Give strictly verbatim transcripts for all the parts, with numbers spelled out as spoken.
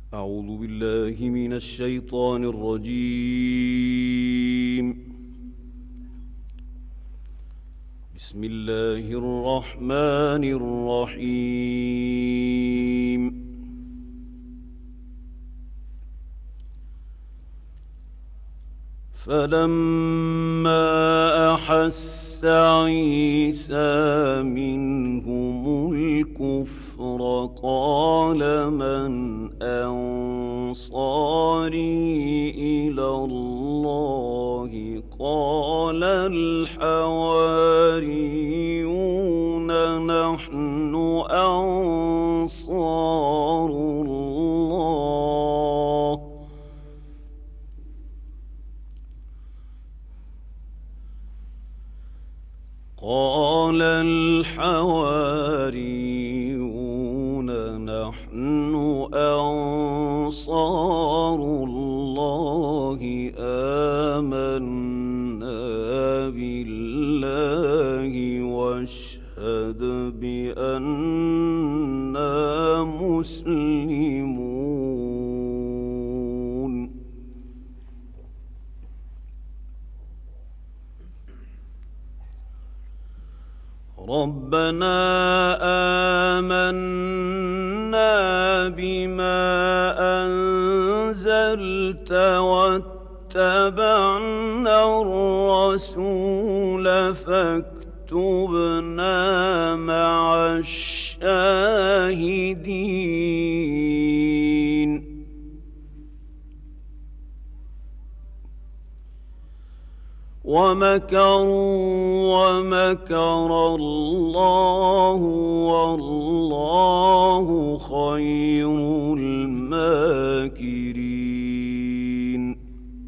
أعوذ بالله من الشيطان الرجيم. بسم الله الرحمن الرحيم. فلما أحس عيسى منهم الكفر قال من أنصاري إلى الله قال الحواريون نحن أنصار الله. قال الحواريون نحن أنصار الله آمنا بالله واشهد بأننا مسلمون. ربنا آمنا بما أنزلت واتبعنا الرسول فاكتبنا مع الشاهدين. ومكروا ومكر الله والله خير الماكرين.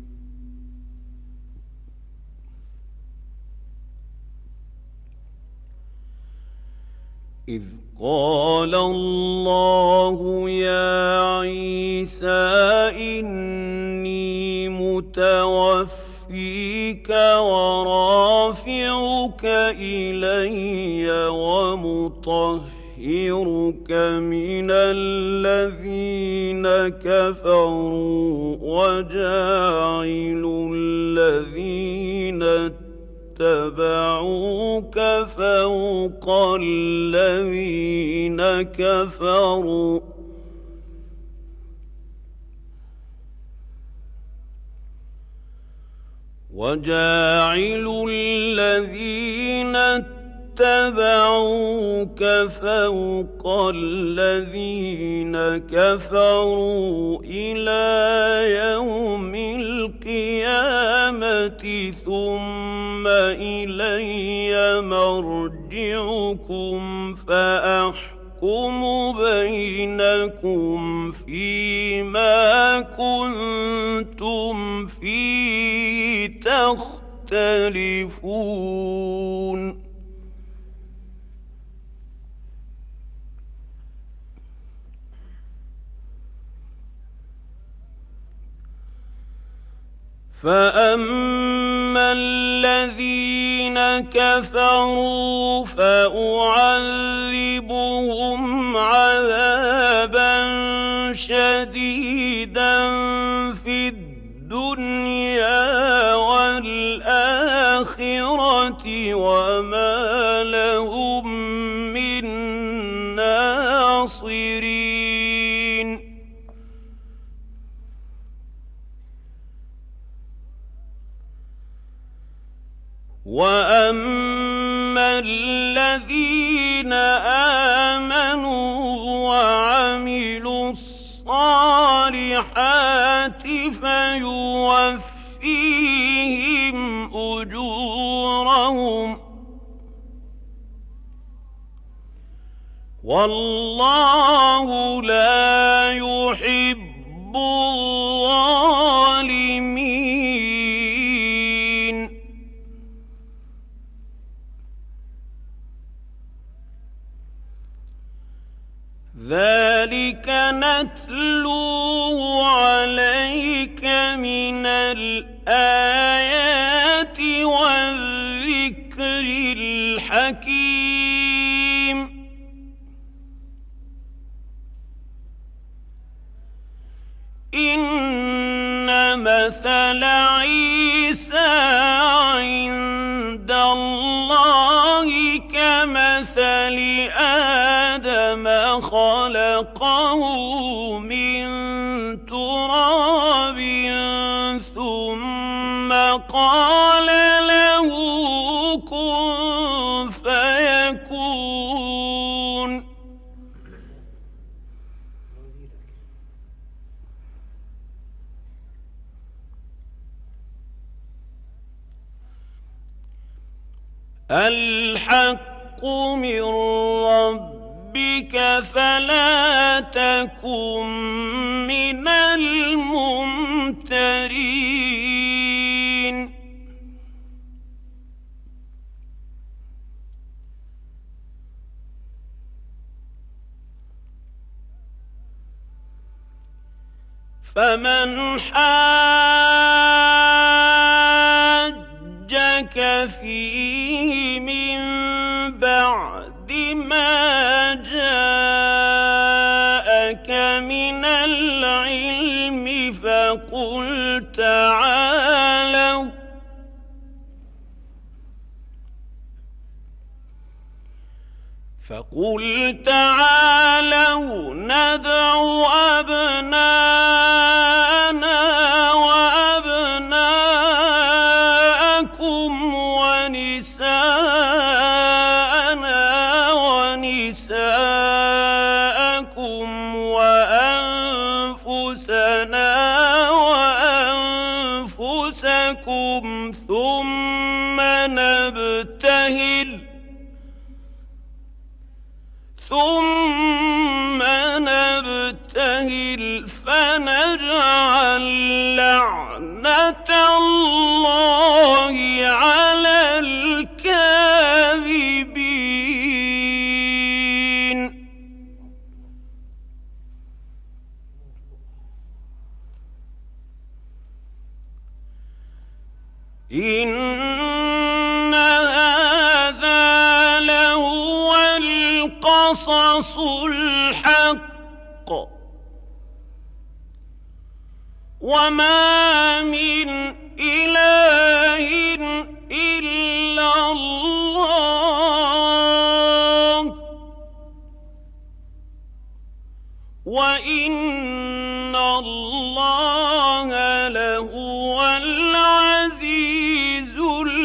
إذ قال الله يا عيسى إني متوفى فيك ورافعك إلي ومطهرك من الذين كفروا وجاعل الذين اتبعوك فوق الذين كفروا وجاعل الذين اتبعوك فوق الذين كفروا إلى يوم القيامة ثم إلي مرجعكم فأحكم بينكم فيما كنتم فيه تختلفون. فأما الذين كفروا فأعذبهم عذابا شديدا في الدنيا والآخرة وما لهم من ناصرين. وأما الذين آمنوا وعملوا الصالحات فيوفيهم أجورهم والله لا يحب الظالمين. ذلك نتلوه عليك من الآيات والذكر الحكيم. مثل عيسى عند الله كمثل آدم خلقه من تراب ثم قال له كن فيكون. الحق من ربك فلا تكن من الممترين. فمن حاجك فيه من بعد ما جاءك من العلم فقل تعالوا فقل تعالوا ندع أبناءنا وأبناءكم ونساءنا ونساءكم وأنفسنا وأنفسكم ثم نبتهل ثم نبتهل فنجعل لعنة الله على الكاذبين. إن هذا لهو القصص الحق وما من إله إلا الله وإن الله لهو العزيز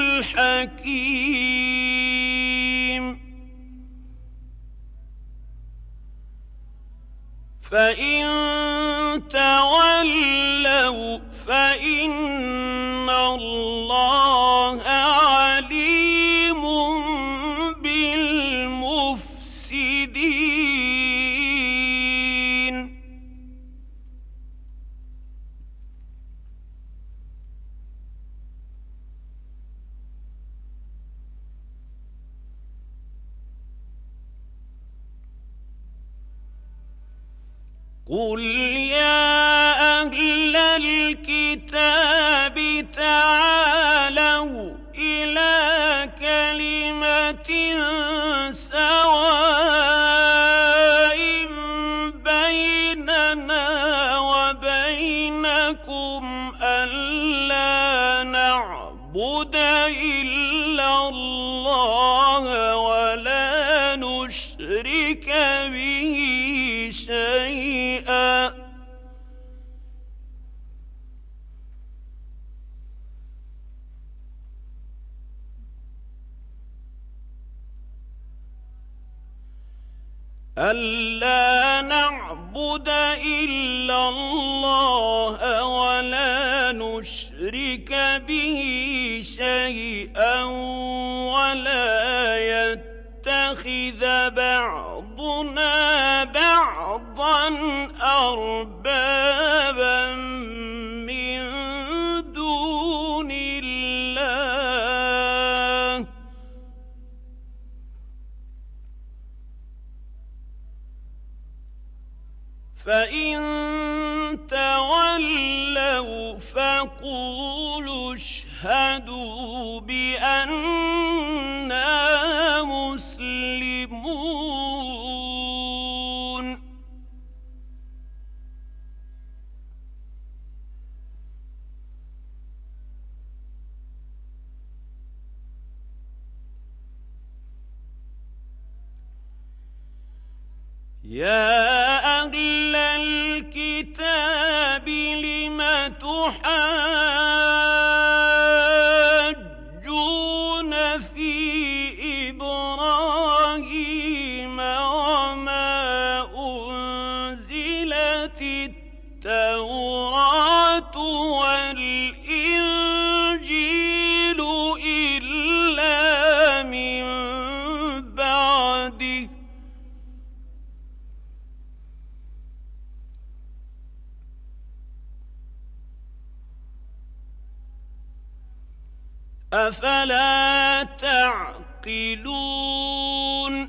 الحكيم. فإن تولوا فإن الله عليم بالمفسدين. قل يا أهل الكتاب تعالوا إلى كلمة سواء بيننا وبينكم ألا نعبد إلا الله ولا نشرك به شيئا ألا نعبد إلا الله ولا نشرك به شيئا ولا يتخذ بعضنا بعضا أربابا من دون الله فإن تولوا فقولوا اشهدوا بأننا مسلمون. يا أهل الكتاب لم تحاجون في إبراهيم وما أنزلت التوراة والإنجيل إلا من بعده أفلا تعقلون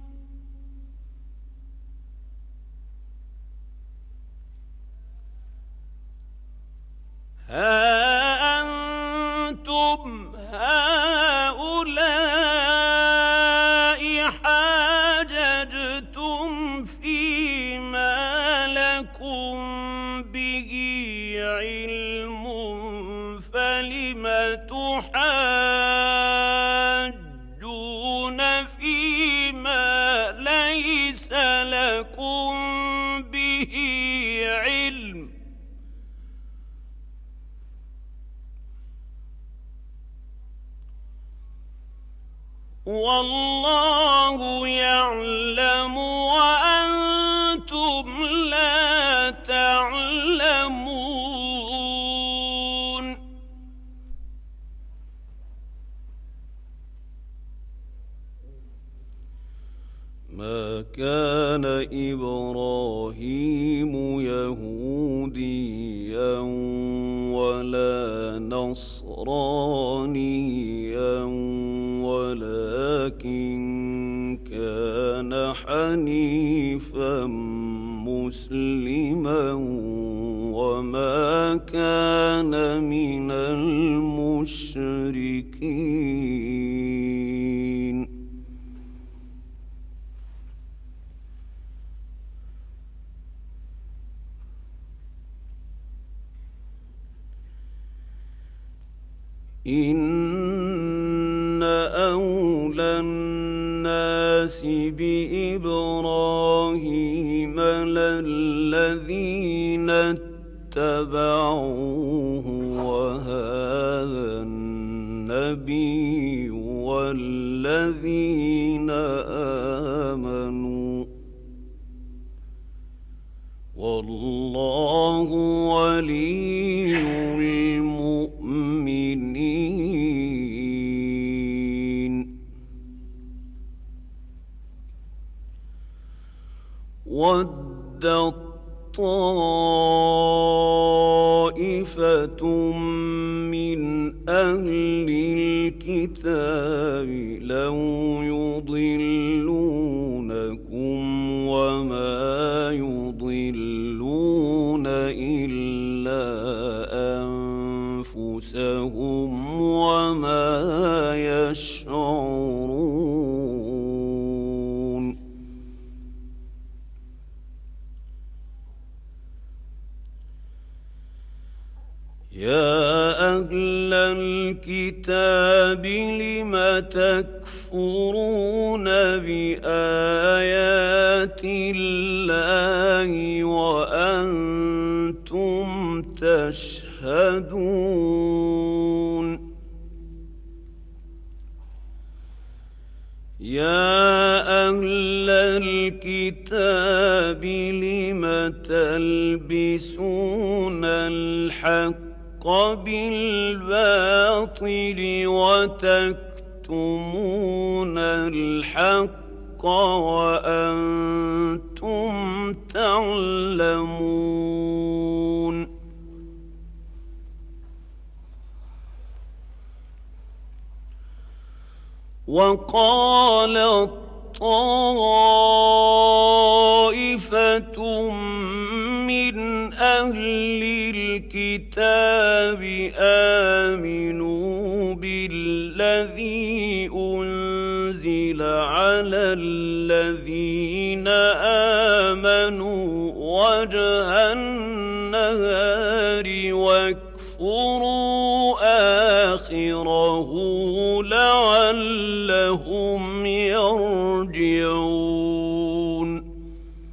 ها أنتم هؤلاء حاججتم فيما لكم به علم فلم تحاجون فيما ليس لكم به علم والله يعلم وأنتم لا تعلمون ما كان إبراهيم يهوديا ولا نصرانيا ولكن كان حنيفا مسلما وما كان من المشركين إن أولى الناس بإبراهيم للذين اتبعوه وهذا النبي والذين آمنوا والله ولي المؤمنين ودت طائفة من أهل الكتاب لو يضلونكم وما يضلون إلا أنفسهم وما يشعرون يا أهل الكتاب لم تكفرون بآيات الله وأنتم تشهدون يا أهل الكتاب لم تلبسون الحق بالباطل وتكتمون الحق وأنتم تعلمون وقالت طائفة من أهل الكتاب آمنوا بالذي أنزل على الذين آمنوا وجه النهار واكفروا آخره لعلهم يرجعون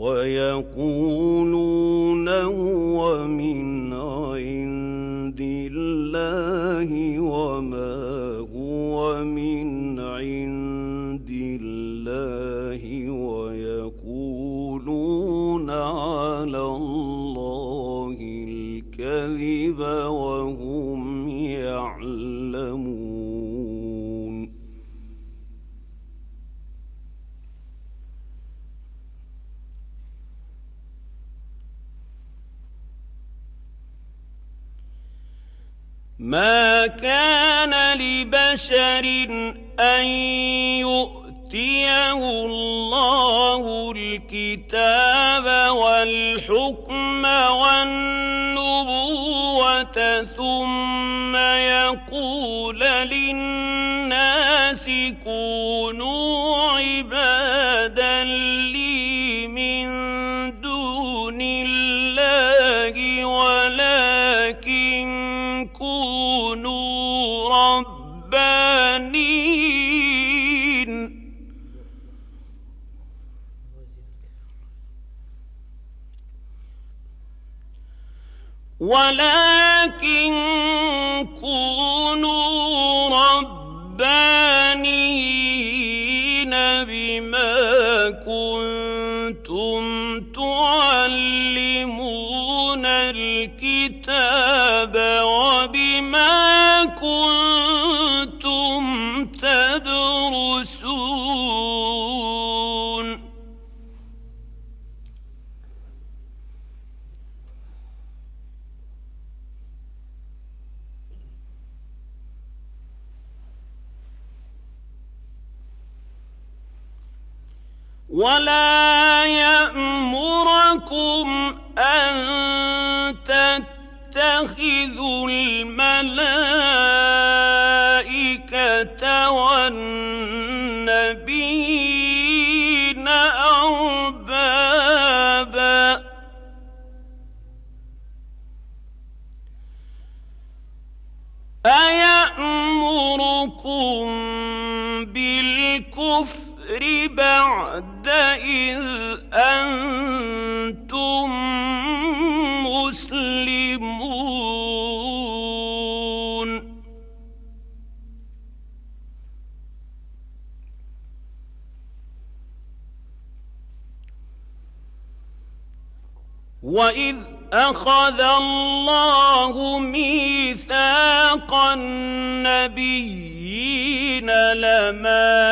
ويقولون هو من عند الله وما هو من عند الله ويقولون على الله الكذب وهم يعلمون. ما كان لبشر أن يؤتيه الله الكتاب والحكم والنبوة ثم يقول للناس كونوا عبادا لي من دون الله ولكن كونوا ربانين ولكن كونوا ربانين بما كنتم تعلمون الكتاب وبما كنتم تدرسون. ولا يأمركم أن تتخذوا الملائكة والنبيين أربابا أيأمركم بالكفر بعد إذ أنتم مسلمون. وإذ أخذ الله ميثاق النبيين لما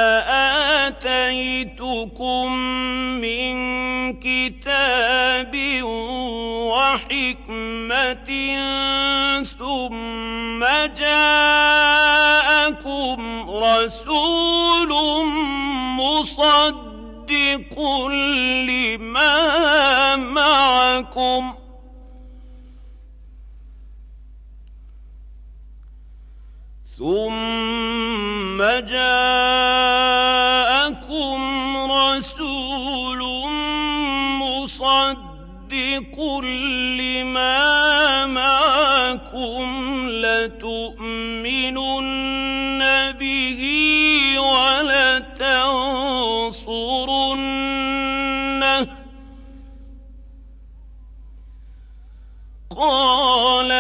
آتيتكم من كتاب وحكمة ثم جاءكم رسول مصدق لما معكم ثم جاءكم رسول مصدق لما معكم لتؤمنن به ولتنصرنه قال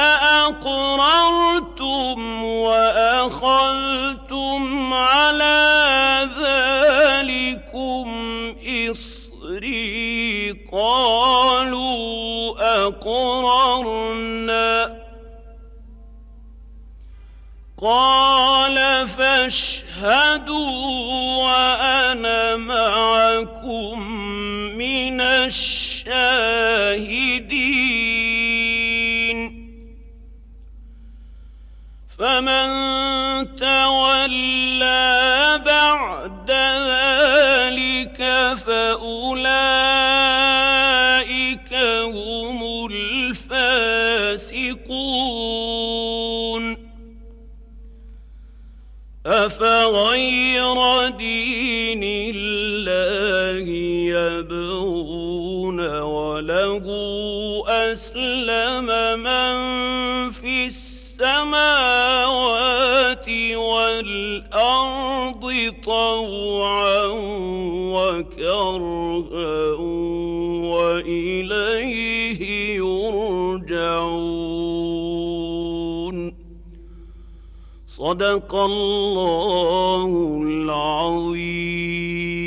أأقررتم وأخذتم على ذلكم إصري قالوا أقررنا قال فاشهدوا وأنا معكم من الشاهدين. فمن تولى بعد ذلك فأولئك هم الفاسقون. أفغير دين الله يبغون وله أسلم من في السماوات والأرض طوعا وكرها وإليه يرجعون. صدق الله العظيم.